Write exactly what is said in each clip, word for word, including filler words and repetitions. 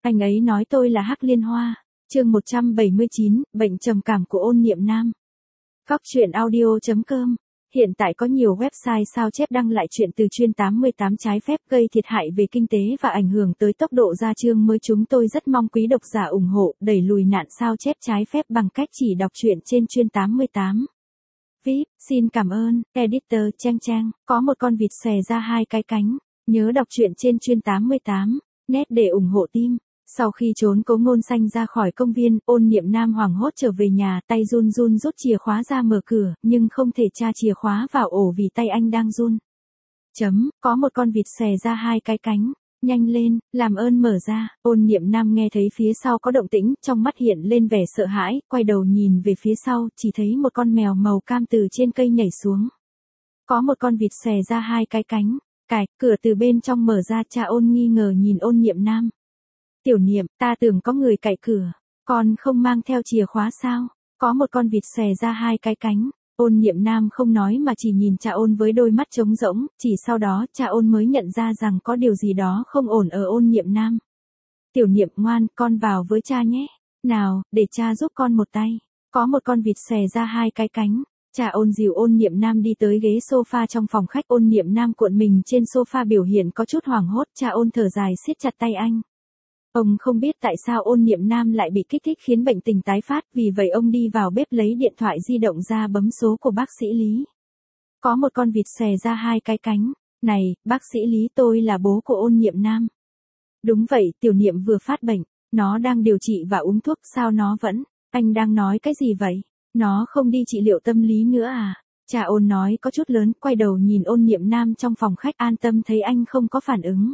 Anh ấy nói tôi là Hắc Liên Hoa. Chương một trăm bảy mươi chín, bệnh trầm cảm của Ôn Niệm Nam. Cóc truyện audio chấm com. Hiện tại có nhiều website sao chép đăng lại chuyện từ chuyên tám mươi tám trái phép gây thiệt hại về kinh tế và ảnh hưởng tới tốc độ ra chương mới. Chúng tôi rất mong quý độc giả ủng hộ đẩy lùi nạn sao chép trái phép bằng cách chỉ đọc truyện trên chuyên tám mươi tám. vê i pê, xin cảm ơn, editor Trang Trang, có một con vịt xòe ra hai cái cánh. Nhớ đọc truyện trên chuyên tám mươi tám, net để ủng hộ team. Sau khi trốn Cố Ngôn Xanh ra khỏi công viên, Ôn Niệm Nam hoảng hốt trở về nhà, tay run run rút chìa khóa ra mở cửa, nhưng không thể tra chìa khóa vào ổ vì tay anh đang run. Chấm, có một con vịt xòe ra hai cái cánh. Nhanh lên, làm ơn mở ra. Ôn Niệm Nam nghe thấy phía sau có động tĩnh, trong mắt hiện lên vẻ sợ hãi, quay đầu nhìn về phía sau, chỉ thấy một con mèo màu cam từ trên cây nhảy xuống. Có một con vịt xòe ra hai cái cánh. Cài, cửa từ bên trong mở ra. Cha Ôn nghi ngờ nhìn Ôn Niệm Nam. Tiểu Niệm, ta tưởng có người cạy cửa, con không mang theo chìa khóa sao? Có một con vịt xòe ra hai cái cánh. Ôn Niệm Nam không nói mà chỉ nhìn cha Ôn với đôi mắt trống rỗng, chỉ sau đó cha Ôn mới nhận ra rằng có điều gì đó không ổn ở Ôn Niệm Nam. Tiểu Niệm ngoan, con vào với cha nhé. Nào, để cha giúp con một tay. Có một con vịt xòe ra hai cái cánh. Cha Ôn dìu Ôn Niệm Nam đi tới ghế sofa trong phòng khách. Ôn Niệm Nam cuộn mình trên sofa biểu hiện có chút hoảng hốt. Cha Ôn thở dài siết chặt tay anh. Ông không biết tại sao Ôn Niệm Nam lại bị kích thích khiến bệnh tình tái phát, vì vậy ông đi vào bếp lấy điện thoại di động ra bấm số của bác sĩ Lý. Có một con vịt xòe ra hai cái cánh. Này, bác sĩ Lý, tôi là bố của Ôn Niệm Nam. Đúng vậy, Tiểu Niệm vừa phát bệnh, nó đang điều trị và uống thuốc. Sao nó vẫn, anh đang nói cái gì vậy? Nó không đi trị liệu tâm lý nữa à? Cha Ôn nói có chút lớn, quay đầu nhìn Ôn Niệm Nam trong phòng khách, an tâm thấy anh không có phản ứng.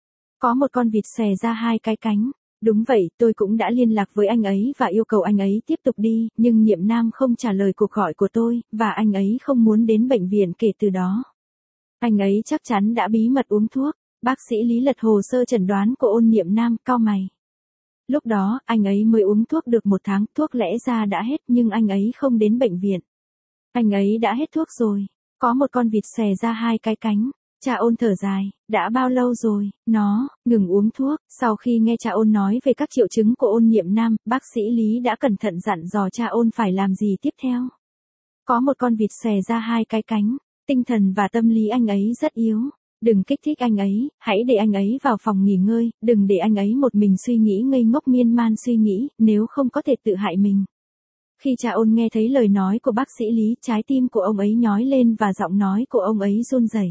Có một con vịt xòe ra hai cái cánh. Đúng vậy, tôi cũng đã liên lạc với anh ấy và yêu cầu anh ấy tiếp tục đi, nhưng Niệm Nam không trả lời cuộc gọi của tôi, và anh ấy không muốn đến bệnh viện kể từ đó. Anh ấy chắc chắn đã bí mật uống thuốc. Bác sĩ Lý lật hồ sơ chẩn đoán của Ôn Niệm Nam, cau mày. Lúc đó, anh ấy mới uống thuốc được một tháng, thuốc lẽ ra đã hết nhưng anh ấy không đến bệnh viện. Anh ấy đã hết thuốc rồi. Có một con vịt xòe ra hai cái cánh. Cha Ôn thở dài, đã bao lâu rồi, nó, ngừng uống thuốc. Sau khi nghe cha Ôn nói về các triệu chứng của Ôn Niệm Nam, bác sĩ Lý đã cẩn thận dặn dò cha Ôn phải làm gì tiếp theo. Có một con vịt xòe ra hai cái cánh, tinh thần và tâm lý anh ấy rất yếu. Đừng kích thích anh ấy, hãy để anh ấy vào phòng nghỉ ngơi, đừng để anh ấy một mình suy nghĩ ngây ngốc miên man suy nghĩ, nếu không có thể tự hại mình. Khi cha Ôn nghe thấy lời nói của bác sĩ Lý, trái tim của ông ấy nhói lên và giọng nói của ông ấy run rẩy.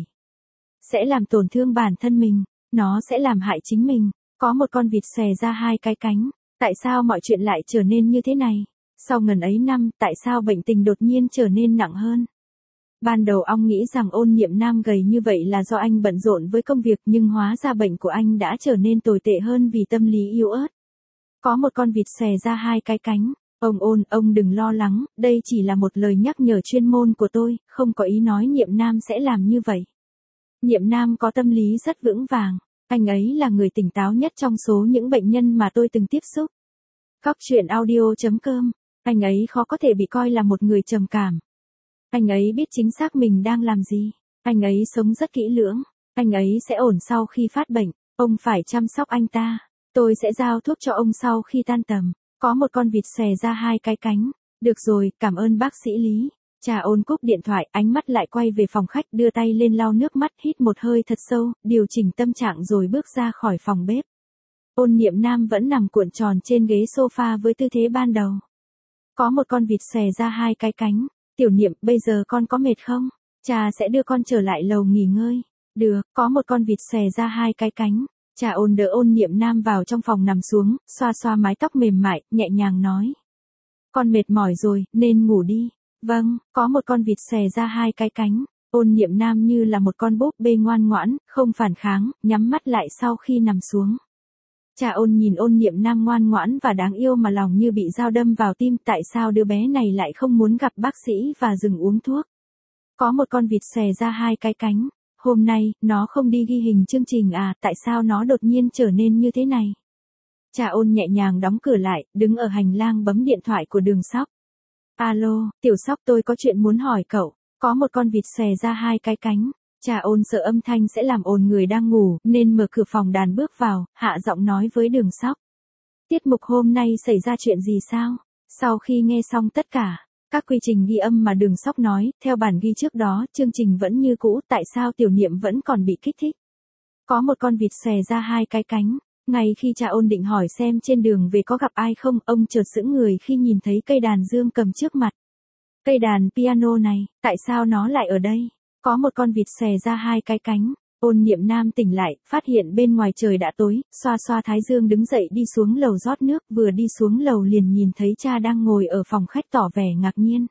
Sẽ làm tổn thương bản thân mình, nó sẽ làm hại chính mình. Có một con vịt xòe ra hai cái cánh. Tại sao mọi chuyện lại trở nên như thế này? Sau ngần ấy năm, tại sao bệnh tình đột nhiên trở nên nặng hơn? Ban đầu ông nghĩ rằng Ôn Niệm Nam gầy như vậy là do anh bận rộn với công việc, nhưng hóa ra bệnh của anh đã trở nên tồi tệ hơn vì tâm lý yếu ớt. Có một con vịt xòe ra hai cái cánh. Ông Ôn, ông đừng lo lắng, đây chỉ là một lời nhắc nhở chuyên môn của tôi, không có ý nói Niệm Nam sẽ làm như vậy. Niệm Nam có tâm lý rất vững vàng, anh ấy là người tỉnh táo nhất trong số những bệnh nhân mà tôi từng tiếp xúc. Cóc truyện audio chấm com, anh ấy khó có thể bị coi là một người trầm cảm. Anh ấy biết chính xác mình đang làm gì, anh ấy sống rất kỹ lưỡng, anh ấy sẽ ổn sau khi phát bệnh, ông phải chăm sóc anh ta, tôi sẽ giao thuốc cho ông sau khi tan tầm. Có một con vịt xòe ra hai cái cánh. Được rồi, cảm ơn bác sĩ Lý. Cha Ôn cúp điện thoại, ánh mắt lại quay về phòng khách, đưa tay lên lau nước mắt, hít một hơi thật sâu, điều chỉnh tâm trạng rồi bước ra khỏi phòng bếp. Ôn Niệm Nam vẫn nằm cuộn tròn trên ghế sofa với tư thế ban đầu. Có một con vịt xòe ra hai cái cánh. Tiểu Niệm, bây giờ con có mệt không? Cha sẽ đưa con trở lại lầu nghỉ ngơi. Được, có một con vịt xòe ra hai cái cánh. Cha Ôn đỡ Ôn Niệm Nam vào trong phòng nằm xuống, xoa xoa mái tóc mềm mại, nhẹ nhàng nói. Con mệt mỏi rồi, nên ngủ đi. Vâng, có một con vịt xòe ra hai cái cánh. Ôn Niệm Nam như là một con búp bê ngoan ngoãn, không phản kháng, nhắm mắt lại sau khi nằm xuống. Cha Ôn nhìn Ôn Niệm Nam ngoan ngoãn và đáng yêu mà lòng như bị dao đâm vào tim, tại sao đứa bé này lại không muốn gặp bác sĩ và dừng uống thuốc. Có một con vịt xòe ra hai cái cánh. Hôm nay, nó không đi ghi hình chương trình à, tại sao nó đột nhiên trở nên như thế này? Cha Ôn nhẹ nhàng đóng cửa lại, đứng ở hành lang bấm điện thoại của Đường Sóc. Alo, Tiểu Sóc, tôi có chuyện muốn hỏi cậu. Có một con vịt xòe ra hai cái cánh. Cha Ôn sợ âm thanh sẽ làm ồn người đang ngủ, nên mở cửa phòng đàn bước vào, hạ giọng nói với Đường Sóc. Tiết mục hôm nay xảy ra chuyện gì sao? Sau khi nghe xong tất cả các quy trình ghi âm mà Đường Sóc nói, theo bản ghi trước đó, chương trình vẫn như cũ, tại sao Tiểu Niệm vẫn còn bị kích thích? Có một con vịt xòe ra hai cái cánh. Ngay khi cha Ôn định hỏi xem trên đường về có gặp ai không, ông chợt sững người khi nhìn thấy cây đàn dương cầm trước mặt. Cây đàn piano này, tại sao nó lại ở đây? Có một con vịt xòe ra hai cái cánh. Ôn Niệm Nam tỉnh lại, phát hiện bên ngoài trời đã tối, xoa xoa thái dương đứng dậy đi xuống lầu rót nước, vừa đi xuống lầu liền nhìn thấy cha đang ngồi ở phòng khách tỏ vẻ ngạc nhiên.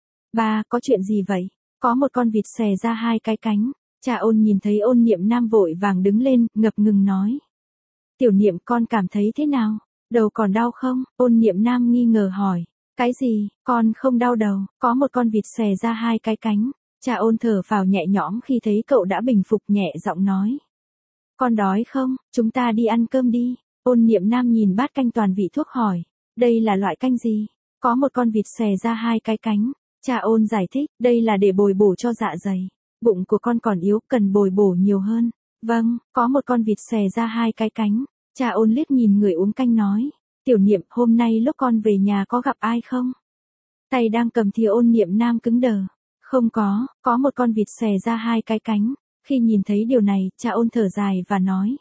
Ba, có chuyện gì vậy? Có một con vịt xòe ra hai cái cánh. Cha Ôn nhìn thấy Ôn Niệm Nam vội vàng đứng lên, ngập ngừng nói. Tiểu Niệm, con cảm thấy thế nào? Đầu còn đau không? Ôn Niệm Nam nghi ngờ hỏi. Cái gì? Con không đau đầu. Có một con vịt xòe ra hai cái cánh. Cha Ôn thở phào nhẹ nhõm khi thấy cậu đã bình phục, nhẹ giọng nói. Con đói không? Chúng ta đi ăn cơm đi. Ôn Niệm Nam nhìn bát canh toàn vị thuốc hỏi. Đây là loại canh gì? Có một con vịt xòe ra hai cái cánh. Cha Ôn giải thích, đây là để bồi bổ cho dạ dày. Bụng của con còn yếu, cần bồi bổ nhiều hơn. Vâng, có một con vịt xòe ra hai cái cánh. Cha Ôn liếc nhìn người uống canh nói. Tiểu Niệm, hôm nay lúc con về nhà có gặp ai không? Tay đang cầm thìa Ôn Niệm Nam cứng đờ. Không có, có một con vịt xòe ra hai cái cánh. Khi nhìn thấy điều này, cha Ôn thở dài và nói.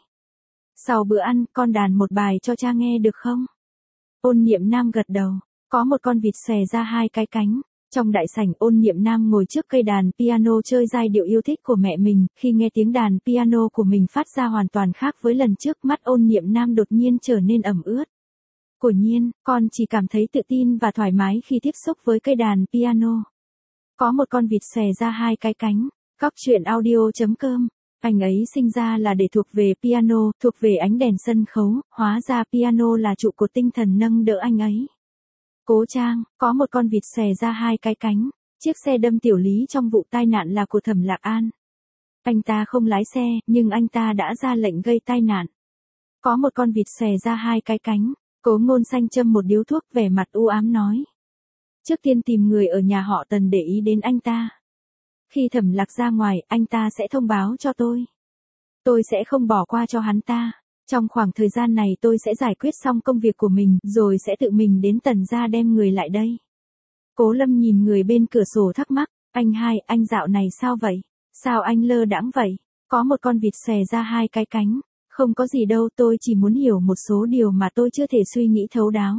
Sau bữa ăn, con đàn một bài cho cha nghe được không? Ôn Niệm Nam gật đầu. Có một con vịt xòe ra hai cái cánh. Trong đại sảnh, Ôn Niệm Nam ngồi trước cây đàn piano chơi giai điệu yêu thích của mẹ mình. Khi nghe tiếng đàn piano của mình phát ra hoàn toàn khác với lần trước, mắt Ôn Niệm Nam đột nhiên trở nên ẩm ướt. Quả nhiên, con chỉ cảm thấy tự tin và thoải mái khi tiếp xúc với cây đàn piano. Có một con vịt xòe ra hai cái cánh. Góc truyện audio chấm com. Anh ấy sinh ra là để thuộc về piano, thuộc về ánh đèn sân khấu, hóa ra piano là trụ cột tinh thần nâng đỡ anh ấy. Cố Trang, có một con vịt xòe ra hai cái cánh. Chiếc xe đâm Tiểu Lý trong vụ tai nạn là của Thẩm Lạc An. Anh ta không lái xe, nhưng anh ta đã ra lệnh gây tai nạn. Có một con vịt xòe ra hai cái cánh. Cố Ngôn Xanh châm một điếu thuốc, vẻ mặt u ám nói. Trước tiên tìm người ở nhà họ Tần để ý đến anh ta. Khi Thẩm Lạc ra ngoài, anh ta sẽ thông báo cho tôi. Tôi sẽ không bỏ qua cho hắn ta. Trong khoảng thời gian này tôi sẽ giải quyết xong công việc của mình, rồi sẽ tự mình đến Tần gia đem người lại đây. Cố Lâm nhìn người bên cửa sổ thắc mắc. Anh hai, anh dạo này sao vậy? Sao anh lơ đãng vậy? Có một con vịt xòe ra hai cái cánh. Không có gì đâu, tôi chỉ muốn hiểu một số điều mà tôi chưa thể suy nghĩ thấu đáo.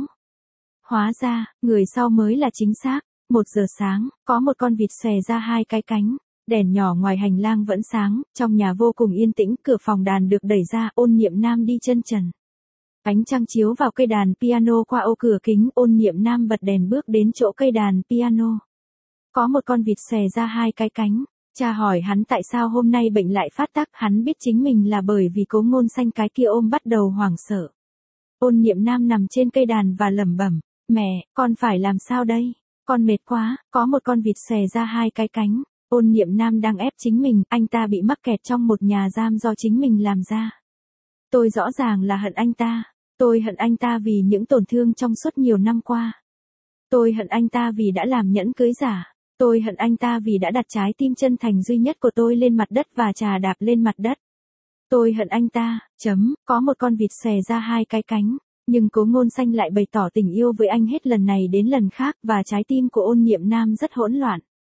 Hóa ra, người sau mới là chính xác. Một giờ sáng, có một con vịt xòe ra hai cái cánh. Đèn nhỏ ngoài hành lang vẫn sáng, trong nhà vô cùng yên tĩnh, cửa phòng đàn được đẩy ra, Ôn Niệm Nam đi chân trần. Ánh trăng chiếu vào cây đàn piano qua ô cửa kính, Ôn Niệm Nam bật đèn bước đến chỗ cây đàn piano. Có một con vịt xòe ra hai cái cánh. Cha hỏi hắn tại sao hôm nay bệnh lại phát tác, hắn biết chính mình là bởi vì Cố Ngôn Xanh cái kia ôm bắt đầu hoảng sợ. Ôn Niệm Nam nằm trên cây đàn và lẩm bẩm, mẹ, con phải làm sao đây? Con mệt quá. Có một con vịt xòe ra hai cái cánh. Ôn Niệm Nam đang ép chính mình, anh ta bị mắc kẹt trong một nhà giam do chính mình làm ra. Tôi rõ ràng là hận anh ta. Tôi hận anh ta vì những tổn thương trong suốt nhiều năm qua. Tôi hận anh ta vì đã làm nhẫn cưới giả. Tôi hận anh ta vì đã đặt trái tim chân thành duy nhất của tôi lên mặt đất và chà đạp lên mặt đất. Tôi hận anh ta, chấm, có một con vịt xòe ra hai cái cánh. Nhưng Cố Ngôn Xanh lại bày tỏ tình yêu với anh hết lần này đến lần khác và trái tim của Ôn Niệm Nam rất hỗn loạn.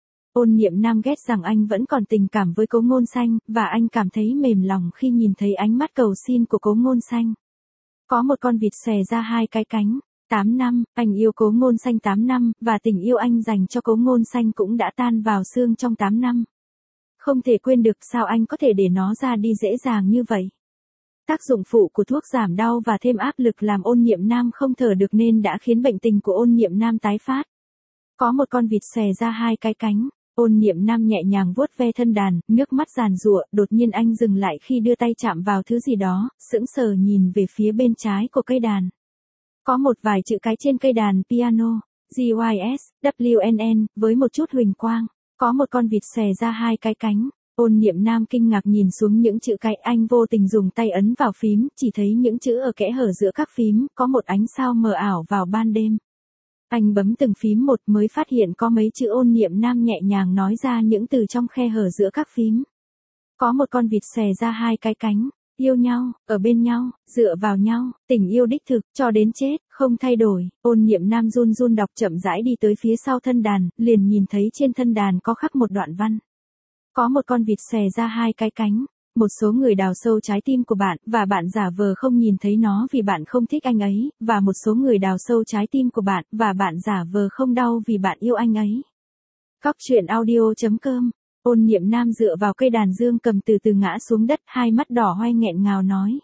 Ôn Niệm Nam ghét rằng anh vẫn còn tình cảm với Cố Ngôn Xanh, và anh cảm thấy mềm lòng khi nhìn thấy ánh mắt cầu xin của Cố Ngôn Xanh. Có một con vịt xòe ra hai cái cánh. tám năm, anh yêu Cố Ngôn Xanh tám năm, và tình yêu anh dành cho Cố Ngôn Xanh cũng đã tan vào xương trong tám năm. Không thể quên được, sao anh có thể để nó ra đi dễ dàng như vậy? Tác dụng phụ của thuốc giảm đau và thêm áp lực làm Ôn Niệm Nam không thở được nên đã khiến bệnh tình của Ôn Niệm Nam tái phát. Có một con vịt xòe ra hai cái cánh. Ôn Niệm Nam nhẹ nhàng vuốt ve thân đàn, nước mắt giàn giụa, đột nhiên anh dừng lại khi đưa tay chạm vào thứ gì đó, sững sờ nhìn về phía bên trái của cây đàn. Có một vài chữ cái trên cây đàn piano, G Y S, W N N, với một chút huỳnh quang. Có một con vịt xòe ra hai cái cánh. Ôn Niệm Nam kinh ngạc nhìn xuống những chữ cái, anh vô tình dùng tay ấn vào phím, chỉ thấy những chữ ở kẽ hở giữa các phím, có một ánh sao mờ ảo vào ban đêm. Anh bấm từng phím một mới phát hiện có mấy chữ Ôn Niệm Nam nhẹ nhàng nói ra những từ trong khe hở giữa các phím. Có một con vịt xòe ra hai cái cánh. Yêu nhau, ở bên nhau, dựa vào nhau, tình yêu đích thực, cho đến chết, không thay đổi. Ôn Niệm Nam run run đọc chậm rãi đi tới phía sau thân đàn, liền nhìn thấy trên thân đàn có khắc một đoạn văn. Có một con vịt xòe ra hai cái cánh. Một số người đào sâu trái tim của bạn, và bạn giả vờ không nhìn thấy nó vì bạn không thích anh ấy, và một số người đào sâu trái tim của bạn, và bạn giả vờ không đau vì bạn yêu anh ấy. Cóc truyện audio chấm com. Ôn Niệm Nam dựa vào cây đàn dương cầm từ từ ngã xuống đất, hai mắt đỏ hoe nghẹn ngào nói.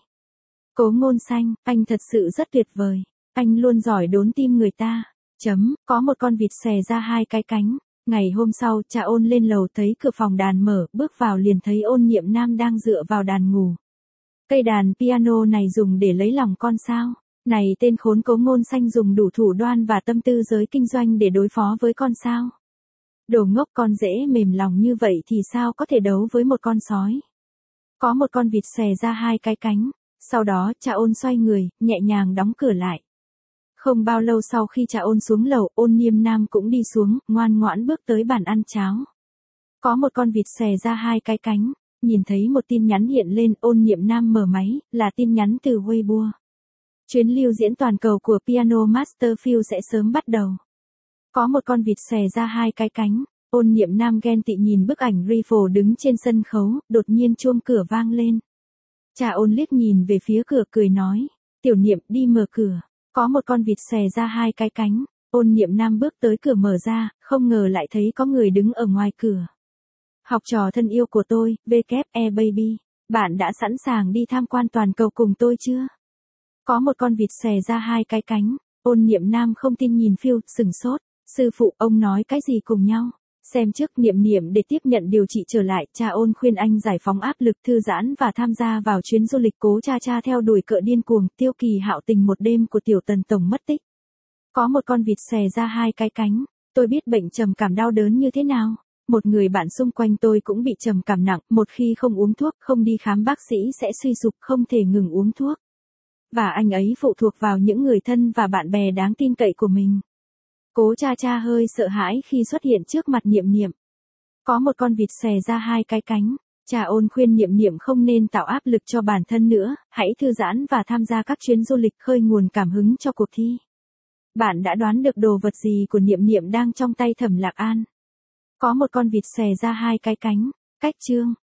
Cố Ngôn Xanh, anh thật sự rất tuyệt vời. Anh luôn giỏi đốn tim người ta. Chấm, có một con vịt xòe ra hai cái cánh. Ngày hôm sau, cha Ôn lên lầu thấy cửa phòng đàn mở, bước vào liền thấy Ôn Niệm Nam đang dựa vào đàn ngủ. Cây đàn piano này dùng để lấy lòng con sao? Này tên khốn Cố Ngôn Xanh dùng đủ thủ đoan và tâm tư giới kinh doanh để đối phó với con sao? Đồ ngốc, con dễ mềm lòng như vậy thì sao có thể đấu với một con sói? Có một con vịt xòe ra hai cái cánh. Sau đó, cha Ôn xoay người, nhẹ nhàng đóng cửa lại. Không bao lâu sau khi cha Ôn xuống lầu, Ôn Niệm Nam cũng đi xuống, ngoan ngoãn bước tới bàn ăn cháo. Có một con vịt xòe ra hai cái cánh. Nhìn thấy một tin nhắn hiện lên, Ôn Niệm Nam mở máy, là tin nhắn từ Weibo. Chuyến lưu diễn toàn cầu của Piano Master Phil sẽ sớm bắt đầu. Có một con vịt xòe ra hai cái cánh. Ôn Niệm Nam ghen tị nhìn bức ảnh Riffle đứng trên sân khấu, đột nhiên chuông cửa vang lên. Cha Ôn liếc nhìn về phía cửa cười nói. Tiểu Niệm, đi mở cửa. Có một con vịt xòe ra hai cái cánh. Ôn Niệm Nam bước tới cửa mở ra, không ngờ lại thấy có người đứng ở ngoài cửa. Học trò thân yêu của tôi, vê kép e Baby. Bạn đã sẵn sàng đi tham quan toàn cầu cùng tôi chưa? Có một con vịt xòe ra hai cái cánh. Ôn Niệm Nam không tin nhìn Phil, sừng sốt. Sư phụ, ông nói cái gì cùng nhau? Xem trước. Niệm Niệm để tiếp nhận điều trị trở lại, cha Ôn khuyên anh giải phóng áp lực, thư giãn và tham gia vào chuyến du lịch Cố Cha Cha theo đuổi cỡ điên cuồng, Tiêu Kỳ Hạo tình một đêm của Tiểu Tần Tổng mất tích. Có một con vịt xòe ra hai cái cánh. Tôi biết bệnh trầm cảm đau đớn như thế nào. Một người bạn xung quanh tôi cũng bị trầm cảm nặng, một khi không uống thuốc, không đi khám bác sĩ sẽ suy sụp, không thể ngừng uống thuốc. Và anh ấy phụ thuộc vào những người thân và bạn bè đáng tin cậy của mình. Cố Cha Cha hơi sợ hãi khi xuất hiện trước mặt Niệm Niệm. Có một con vịt xòe ra hai cái cánh. Cha Ôn khuyên Niệm Niệm không nên tạo áp lực cho bản thân nữa, hãy thư giãn và tham gia các chuyến du lịch khơi nguồn cảm hứng cho cuộc thi. Bạn đã đoán được đồ vật gì của Niệm Niệm đang trong tay Thẩm Lạc An? Có một con vịt xòe ra hai cái cánh. Cách chương.